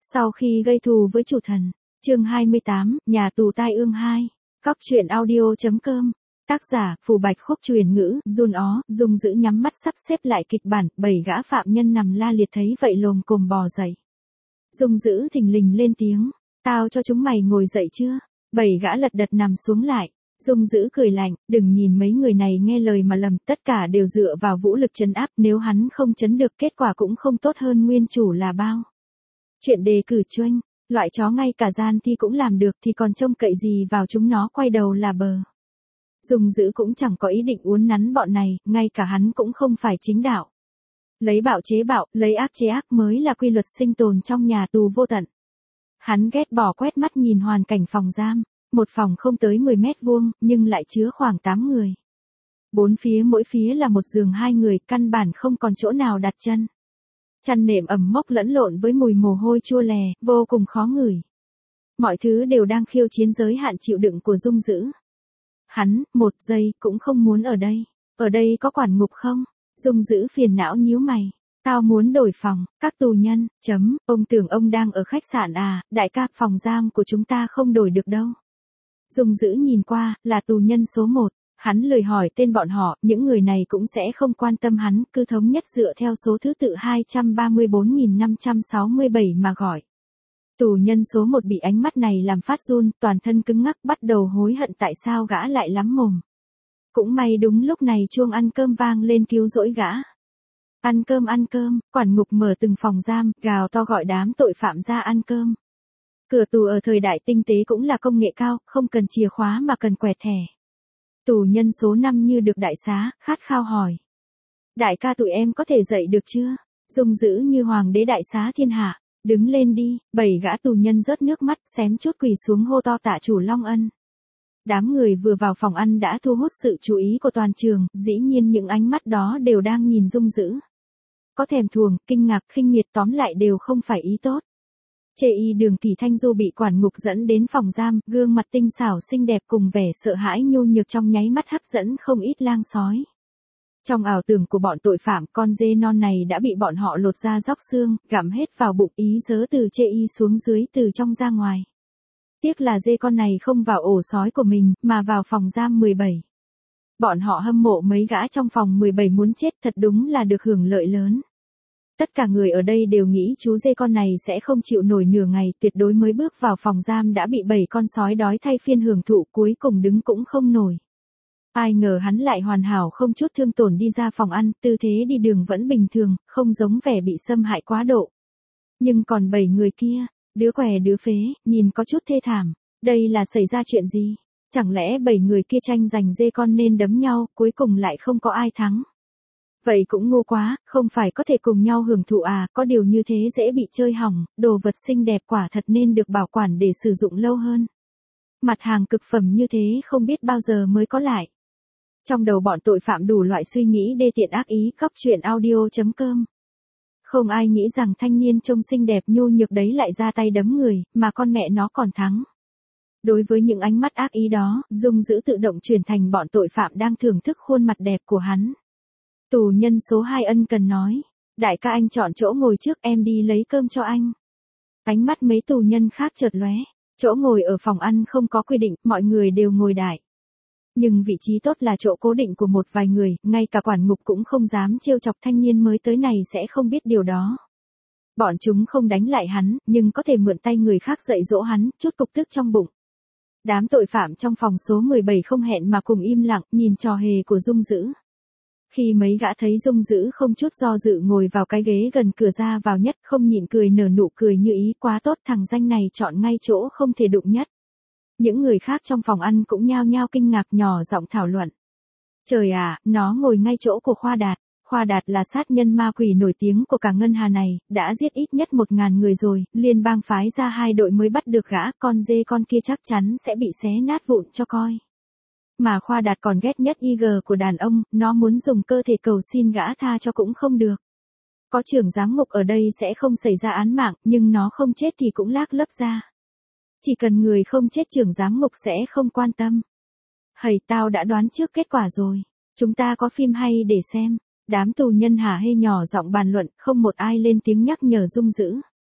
Sau khi gây thù với chủ thần, chương 28, nhà tù tai ương 2, Cóc truyện audio.com, tác giả, Phù Bạch Khúc truyền ngữ, run ó, Dung Dữ nhắm mắt sắp xếp lại kịch bản, 7 gã phạm nhân nằm la liệt thấy vậy lồm cồm bò dậy. Dung Dữ thình lình lên tiếng, tao cho chúng mày ngồi dậy chưa? 7 gã lật đật nằm xuống lại. Dung Dữ cười lạnh, đừng nhìn mấy người này nghe lời mà lầm, tất cả đều dựa vào vũ lực trấn áp, nếu hắn không trấn được kết quả cũng không tốt hơn nguyên chủ là bao. Chuyện đề cử choanh, loại chó ngay cả gian thi cũng làm được thì còn trông cậy gì vào chúng nó quay đầu là bờ. Dung Dữ cũng chẳng có ý định uốn nắn bọn này, ngay cả hắn cũng không phải chính đạo. Lấy bạo chế bạo, lấy ác chế ác mới là quy luật sinh tồn trong nhà tù vô tận. Hắn ghét bỏ quét mắt nhìn hoàn cảnh phòng giam, một phòng không tới 10 mét vuông, nhưng lại chứa khoảng 8 người. Bốn phía mỗi phía là một giường 2 người, căn bản không còn chỗ nào đặt chân. Chăn nệm ẩm mốc lẫn lộn với mùi mồ hôi chua lè, vô cùng khó ngửi. Mọi thứ đều đang khiêu chiến giới hạn chịu đựng của Dung Dữ. Hắn, một giây, cũng không muốn ở đây. Ở đây có quản ngục không? Dung Dữ phiền não nhíu mày. Tao muốn đổi phòng, các tù nhân, ông tưởng ông đang ở khách sạn à, đại ca, phòng giam của chúng ta không đổi được đâu. Dung Dữ nhìn qua, là tù nhân số 1. Hắn lười hỏi tên bọn họ, những người này cũng sẽ không quan tâm hắn, cứ thống nhất dựa theo số thứ tự 234.567 mà gọi. Tù nhân số 1 bị ánh mắt này làm phát run, toàn thân cứng ngắc, bắt đầu hối hận tại sao gã lại lắm mồm. Cũng may đúng lúc này chuông ăn cơm vang lên cứu rỗi gã. Ăn cơm, quản ngục mở từng phòng giam, gào to gọi đám tội phạm ra ăn cơm. Cửa tù ở thời đại tinh tế cũng là công nghệ cao, không cần chìa khóa mà cần quẹt thẻ. Tù nhân số 5 như được đại xá, khát khao hỏi. Đại ca, tụi em có thể dậy được chưa? Dung Dữ như hoàng đế đại xá thiên hạ. Đứng lên đi. 7 gã tù nhân rớt nước mắt, xém chút quỳ xuống hô to tạ chủ Long Ân. Đám người vừa vào phòng ăn đã thu hút sự chú ý của toàn trường, dĩ nhiên những ánh mắt đó đều đang nhìn Dung Dữ. Có thèm thuồng, kinh ngạc, khinh miệt, tóm lại đều không phải ý tốt. Chê y Đường Kỳ Thanh Du bị quản ngục dẫn đến phòng giam, gương mặt tinh xảo xinh đẹp cùng vẻ sợ hãi nhu nhược trong nháy mắt hấp dẫn không ít lang sói. Trong ảo tưởng của bọn tội phạm, con dê non này đã bị bọn họ lột da róc xương, gặm hết vào bụng, ý dớ từ chê y xuống dưới, từ trong ra ngoài. Tiếc là dê con này không vào ổ sói của mình, mà vào phòng giam 17. Bọn họ hâm mộ mấy gã trong phòng 17 muốn chết, thật đúng là được hưởng lợi lớn. Tất cả người ở đây đều nghĩ chú dê con này sẽ không chịu nổi nửa ngày, tuyệt đối mới bước vào phòng giam đã bị 7 con sói đói thay phiên hưởng thụ, cuối cùng đứng cũng không nổi. Ai ngờ hắn lại hoàn hảo không chút thương tổn đi ra phòng ăn, tư thế đi đường vẫn bình thường, không giống vẻ bị xâm hại quá độ. Nhưng còn 7 người kia, đứa què đứa phế, nhìn có chút thê thảm. Đây là xảy ra chuyện gì? Chẳng lẽ 7 người kia tranh giành dê con nên đấm nhau, cuối cùng lại không có ai thắng? Vậy cũng ngu quá, không phải có thể cùng nhau hưởng thụ à, có điều như thế dễ bị chơi hỏng, đồ vật xinh đẹp quả thật nên được bảo quản để sử dụng lâu hơn. Mặt hàng cực phẩm như thế không biết bao giờ mới có lại. Trong đầu bọn tội phạm đủ loại suy nghĩ đê tiện ác ý. Cóc truyện audio.com. Không ai nghĩ rằng thanh niên trông xinh đẹp nhu nhược đấy lại ra tay đấm người, mà con mẹ nó còn thắng. Đối với những ánh mắt ác ý đó, Dung Dữ tự động chuyển thành bọn tội phạm đang thưởng thức khuôn mặt đẹp của hắn. Tù nhân số 2 ân cần nói. Đại ca, anh chọn chỗ ngồi trước, em đi lấy cơm cho anh. Ánh mắt mấy tù nhân khác chợt lóe. Chỗ ngồi ở phòng ăn không có quy định, mọi người đều ngồi đại. Nhưng vị trí tốt là chỗ cố định của một vài người, ngay cả quản ngục cũng không dám trêu chọc thanh niên mới tới này sẽ không biết điều đó. Bọn chúng không đánh lại hắn, nhưng có thể mượn tay người khác dạy dỗ hắn, chút cục tức trong bụng. Đám tội phạm trong phòng số 17 không hẹn mà cùng im lặng, nhìn trò hề của Dung Dữ. Khi mấy gã thấy Dung Dữ không chút do dự ngồi vào cái ghế gần cửa ra vào nhất, không nhịn cười nở nụ cười như ý, quá tốt, thằng danh này chọn ngay chỗ không thể đụng nhất. Những người khác trong phòng ăn cũng nhao nhao kinh ngạc, nhỏ giọng thảo luận. Trời à, nó ngồi ngay chỗ của Khoa Đạt. Khoa Đạt là sát nhân ma quỷ nổi tiếng của cả ngân hà này, đã giết ít nhất 1.000 người rồi, liên bang phái ra 2 đội mới bắt được gã, con dê con kia chắc chắn sẽ bị xé nát vụn cho coi. Mà Khoa Đạt còn ghét nhất IG của đàn ông, nó muốn dùng cơ thể cầu xin gã tha cho cũng không được. Có trưởng giám ngục ở đây sẽ không xảy ra án mạng, nhưng nó không chết thì cũng lác lấp ra. Chỉ cần người không chết trưởng giám ngục sẽ không quan tâm. Hầy, tao đã đoán trước kết quả rồi. Chúng ta có phim hay để xem. Đám tù nhân hả hê nhỏ giọng bàn luận, không một ai lên tiếng nhắc nhở Dung Dữ.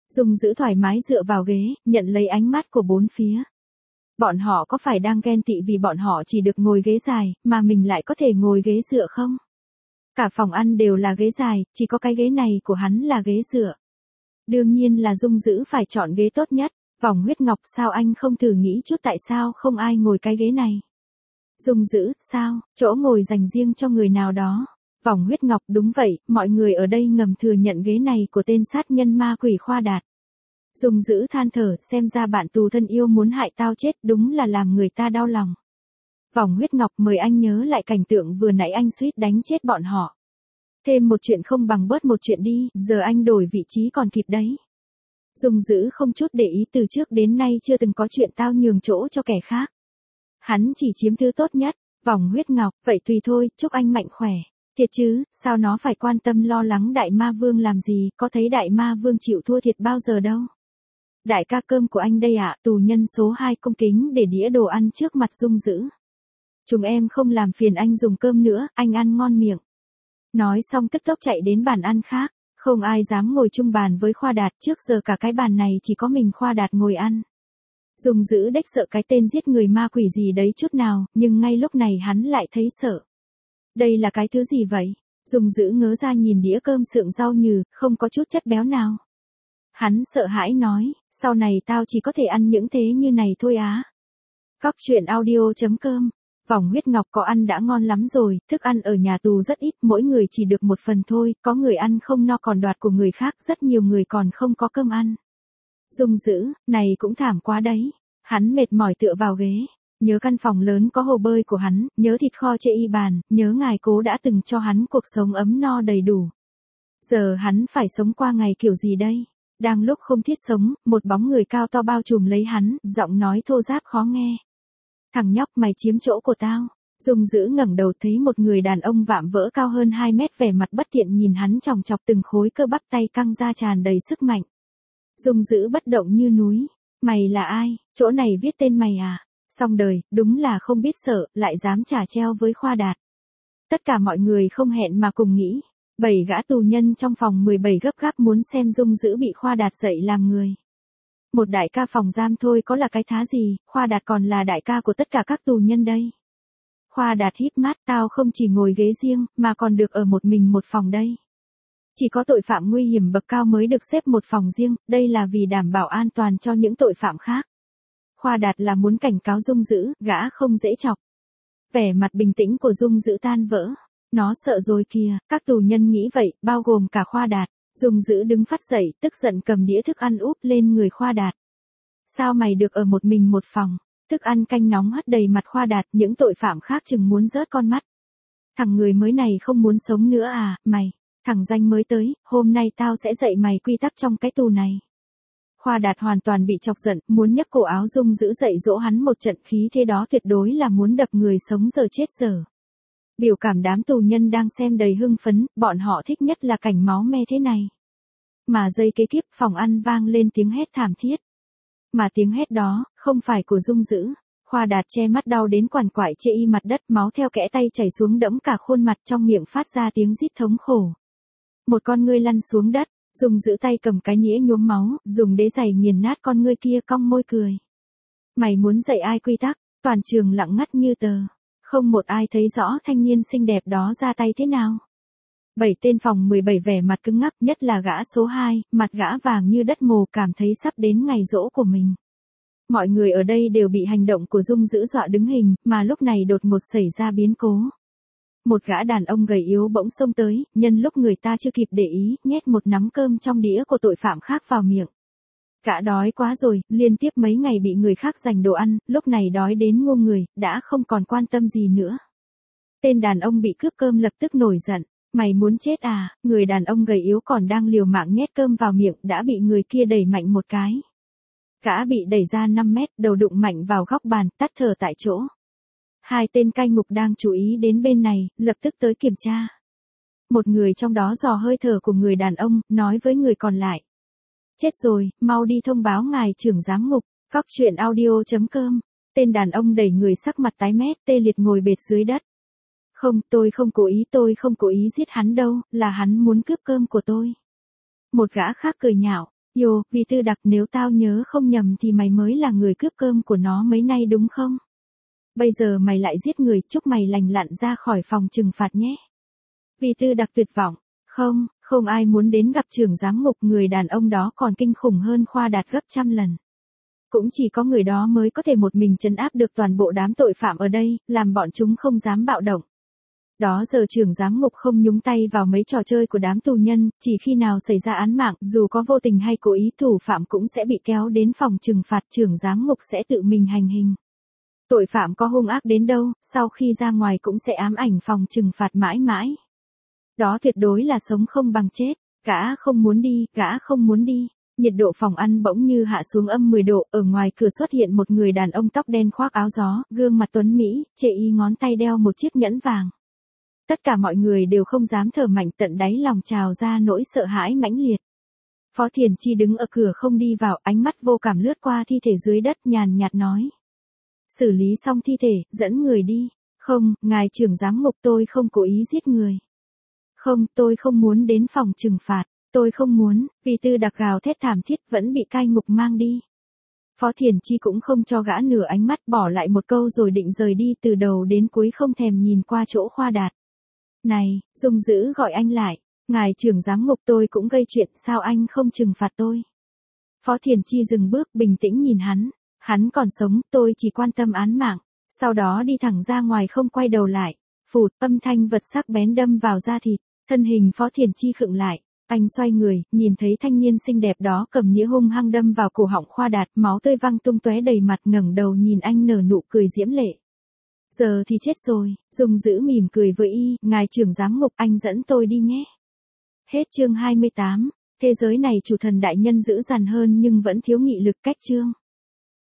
Dung Dữ thoải mái dựa vào ghế, nhận lấy ánh mắt của bốn phía. Bọn họ có phải đang ghen tị vì bọn họ chỉ được ngồi ghế dài, mà mình lại có thể ngồi ghế dựa không? Cả phòng ăn đều là ghế dài, chỉ có cái ghế này của hắn là ghế dựa. Đương nhiên là Dung Dữ phải chọn ghế tốt nhất. Vòng Huyết Ngọc, sao anh không thử nghĩ chút tại sao không ai ngồi cái ghế này? Dung Dữ, sao, chỗ ngồi dành riêng cho người nào đó. Vòng Huyết Ngọc, đúng vậy, mọi người ở đây ngầm thừa nhận ghế này của tên sát nhân ma quỷ Khoa Đạt. Dung Dữ than thở, xem ra bạn tù thân yêu muốn hại tao chết, đúng là làm người ta đau lòng. Vòng Huyết Ngọc, mời anh nhớ lại cảnh tượng vừa nãy anh suýt đánh chết bọn họ. Thêm một chuyện không bằng bớt một chuyện đi, giờ anh đổi vị trí còn kịp đấy. Dung Dữ không chút để ý, từ trước đến nay chưa từng có chuyện tao nhường chỗ cho kẻ khác. Hắn chỉ chiếm thứ tốt nhất. Vòng Huyết Ngọc, vậy tùy thôi, chúc anh mạnh khỏe. Thiệt chứ, sao nó phải quan tâm lo lắng Đại Ma Vương làm gì, có thấy Đại Ma Vương chịu thua thiệt bao giờ đâu. Đại ca, cơm của anh đây ạ. Tù nhân số 2 cung kính để đĩa đồ ăn trước mặt Dung Dữ. Chúng em không làm phiền anh dùng cơm nữa, anh ăn ngon miệng. Nói xong tức tốc chạy đến bàn ăn khác. Không ai dám ngồi chung bàn với Khoa Đạt, trước giờ cả cái bàn này chỉ có mình Khoa Đạt ngồi ăn. Dung Dữ đếch sợ cái tên giết người ma quỷ gì đấy chút nào, nhưng ngay lúc này hắn lại thấy sợ. Đây là cái thứ gì vậy? Dung Dữ ngớ ra nhìn đĩa cơm sượng rau nhừ, không có chút chất béo nào. Hắn sợ hãi nói, sau này tao chỉ có thể ăn những thế như này thôi á. Cóc truyện audio.com. Vòng Huyết Ngọc, có ăn đã ngon lắm rồi, thức ăn ở nhà tù rất ít, mỗi người chỉ được một phần thôi, có người ăn không no còn đoạt của người khác, rất nhiều người còn không có cơm ăn. Dung Dữ, này cũng thảm quá đấy. Hắn mệt mỏi tựa vào ghế. Nhớ căn phòng lớn có hồ bơi của hắn, nhớ thịt kho chê y bàn, nhớ ngài cố đã từng cho hắn cuộc sống ấm no đầy đủ. Giờ hắn phải sống qua ngày kiểu gì đây? Đang lúc không thiết sống, một bóng người cao to bao trùm lấy hắn, giọng nói thô ráp khó nghe. Thằng nhóc, mày chiếm chỗ của tao. Dung Dữ ngẩng đầu thấy một người đàn ông vạm vỡ cao hơn 2 mét vẻ mặt bất thiện nhìn hắn chòng chọc từng khối cơ bắp tay căng ra tràn đầy sức mạnh. Dung Dữ bất động như núi. Mày là ai? Chỗ này viết tên mày à? Xong đời, đúng là không biết sợ, lại dám trả treo với Khoa Đạt. Tất cả mọi người không hẹn mà cùng nghĩ. 7 gã tù nhân trong phòng 17 gấp gáp muốn xem Dung Dữ bị Khoa Đạt dạy làm người. Một đại ca phòng giam thôi có là cái thá gì, Khoa Đạt còn là đại ca của tất cả các tù nhân đây. Khoa Đạt híp mắt, tao không chỉ ngồi ghế riêng, mà còn được ở một mình một phòng đây. Chỉ có tội phạm nguy hiểm bậc cao mới được xếp một phòng riêng, đây là vì đảm bảo an toàn cho những tội phạm khác. Khoa Đạt là muốn cảnh cáo Dung Dữ, gã không dễ chọc. Vẻ mặt bình tĩnh của Dung Dữ tan vỡ. Nó sợ rồi kìa, các tù nhân nghĩ vậy, bao gồm cả Khoa Đạt. Dung Dữ đứng phát dậy, tức giận cầm đĩa thức ăn úp lên người Khoa Đạt. Sao mày được ở một mình một phòng? Thức ăn canh nóng hất đầy mặt Khoa Đạt, những tội phạm khác chừng muốn rớt con mắt. Thằng người mới này không muốn sống nữa à, mày? Thằng danh mới tới, hôm nay tao sẽ dạy mày quy tắc trong cái tù này. Khoa Đạt hoàn toàn bị chọc giận, muốn nhấc cổ áo Dung Dữ dạy dỗ hắn một trận, khí thế đó tuyệt đối là muốn đập người sống giờ chết giờ. Biểu cảm đám tù nhân đang xem đầy hưng phấn, bọn họ thích nhất là cảnh máu me thế này. Mà giây kế tiếp, phòng ăn vang lên tiếng hét thảm thiết. Mà tiếng hét đó, không phải của Dung Dữ. Khoa Đạt che mắt đau đến quằn quại chê y mặt đất, máu theo kẽ tay chảy xuống đẫm cả khuôn mặt, trong miệng phát ra tiếng rít thống khổ. Một con ngươi lăn xuống đất, Dung Dữ tay cầm cái nĩa nhuốm máu, dùng đế giày nghiền nát con ngươi kia, cong môi cười. Mày muốn dạy ai quy tắc? Toàn trường lặng ngắt như tờ. Không một ai thấy rõ thanh niên xinh đẹp đó ra tay thế nào. 7 tên phòng 17 vẻ mặt cứng ngắc, nhất là gã số 2, mặt gã vàng như đất mồ, cảm thấy sắp đến ngày giỗ của mình. Mọi người ở đây đều bị hành động của Dung Dữ dọa đứng hình, mà lúc này đột ngột xảy ra biến cố. Một gã đàn ông gầy yếu bỗng xông tới, nhân lúc người ta chưa kịp để ý, nhét một nắm cơm trong đĩa của tội phạm khác vào miệng. Gã đói quá rồi, liên tiếp mấy ngày bị người khác giành đồ ăn, lúc này đói đến ngu người, đã không còn quan tâm gì nữa. Tên đàn ông bị cướp cơm lập tức nổi giận. Mày muốn chết à? Người đàn ông gầy yếu còn đang liều mạng nhét cơm vào miệng, đã bị người kia đẩy mạnh một cái. Gã bị đẩy ra 5 mét, đầu đụng mạnh vào góc bàn, tắt thở tại chỗ. 2 tên cai ngục đang chú ý đến bên này, lập tức tới kiểm tra. Một người trong đó dò hơi thở của người đàn ông, nói với người còn lại. Chết rồi, mau đi thông báo ngài trưởng giám ngục. Cóc truyện audio.com. Tên đàn ông đẩy người sắc mặt tái mét, tê liệt ngồi bệt dưới đất. Không, tôi không cố ý giết hắn đâu, là hắn muốn cướp cơm của tôi. Một gã khác cười nhạo, Yo, vì Tư Đặc, nếu tao nhớ không nhầm thì mày mới là người cướp cơm của nó mấy nay đúng không? Bây giờ mày lại giết người, chúc mày lành lặn ra khỏi phòng trừng phạt nhé. Vì Tư Đặc tuyệt vọng. Không, không ai muốn đến gặp trưởng giám ngục, người đàn ông đó còn kinh khủng hơn Khoa Đạt gấp trăm lần. Cũng chỉ có người đó mới có thể một mình trấn áp được toàn bộ đám tội phạm ở đây, làm bọn chúng không dám bạo động. Đó giờ trưởng giám ngục không nhúng tay vào mấy trò chơi của đám tù nhân, chỉ khi nào xảy ra án mạng, dù có vô tình hay cố ý, thủ phạm cũng sẽ bị kéo đến phòng trừng phạt, trưởng giám ngục sẽ tự mình hành hình. Tội phạm có hung ác đến đâu, sau khi ra ngoài cũng sẽ ám ảnh phòng trừng phạt mãi mãi. Đó tuyệt đối là sống không bằng chết. Gã không muốn đi, gã không muốn đi. Nhiệt độ phòng ăn bỗng như hạ xuống âm 10 độ, ở ngoài cửa xuất hiện một người đàn ông tóc đen khoác áo gió, gương mặt tuấn mỹ, chê y ngón tay đeo một chiếc nhẫn vàng. Tất cả mọi người đều không dám thở mạnh, tận đáy lòng trào ra nỗi sợ hãi mãnh liệt. Phó Thiền Chi đứng ở cửa không đi vào, ánh mắt vô cảm lướt qua thi thể dưới đất, nhàn nhạt nói. Xử lý xong thi thể, dẫn người đi. Không, ngài trưởng giám ngục, tôi không cố ý giết người. Không, tôi không muốn đến phòng trừng phạt. Tôi không muốn, vì Tư Đặc gào thét thảm thiết, vẫn bị cai ngục mang đi. Phó Thiền Chi cũng không cho gã nửa ánh mắt, bỏ lại một câu rồi định rời đi, từ đầu đến cuối không thèm nhìn qua chỗ Khoa Đạt. Này, Dung Dữ gọi anh lại. Ngài trưởng giám ngục, tôi cũng gây chuyện, sao anh không trừng phạt tôi? Phó Thiền Chi dừng bước, bình tĩnh nhìn hắn. Hắn còn sống, tôi chỉ quan tâm án mạng. Sau đó đi thẳng ra ngoài, không quay đầu lại. Phụt, âm thanh vật sắc bén đâm vào da thịt. Thân hình Phó Thiền Chi khựng lại. Anh xoay người, nhìn thấy thanh niên xinh đẹp đó cầm nĩa hung hăng đâm vào cổ họng Khoa Đạt, máu tươi văng tung tóe đầy mặt, ngẩng đầu nhìn anh nở nụ cười diễm lệ. Giờ thì chết rồi, Dung Dữ mỉm cười với y, ngài trưởng giám ngục, anh dẫn tôi đi nhé. Hết chương 28, thế giới này chủ thần đại nhân dữ dằn hơn nhưng vẫn thiếu nghị lực. Cách chương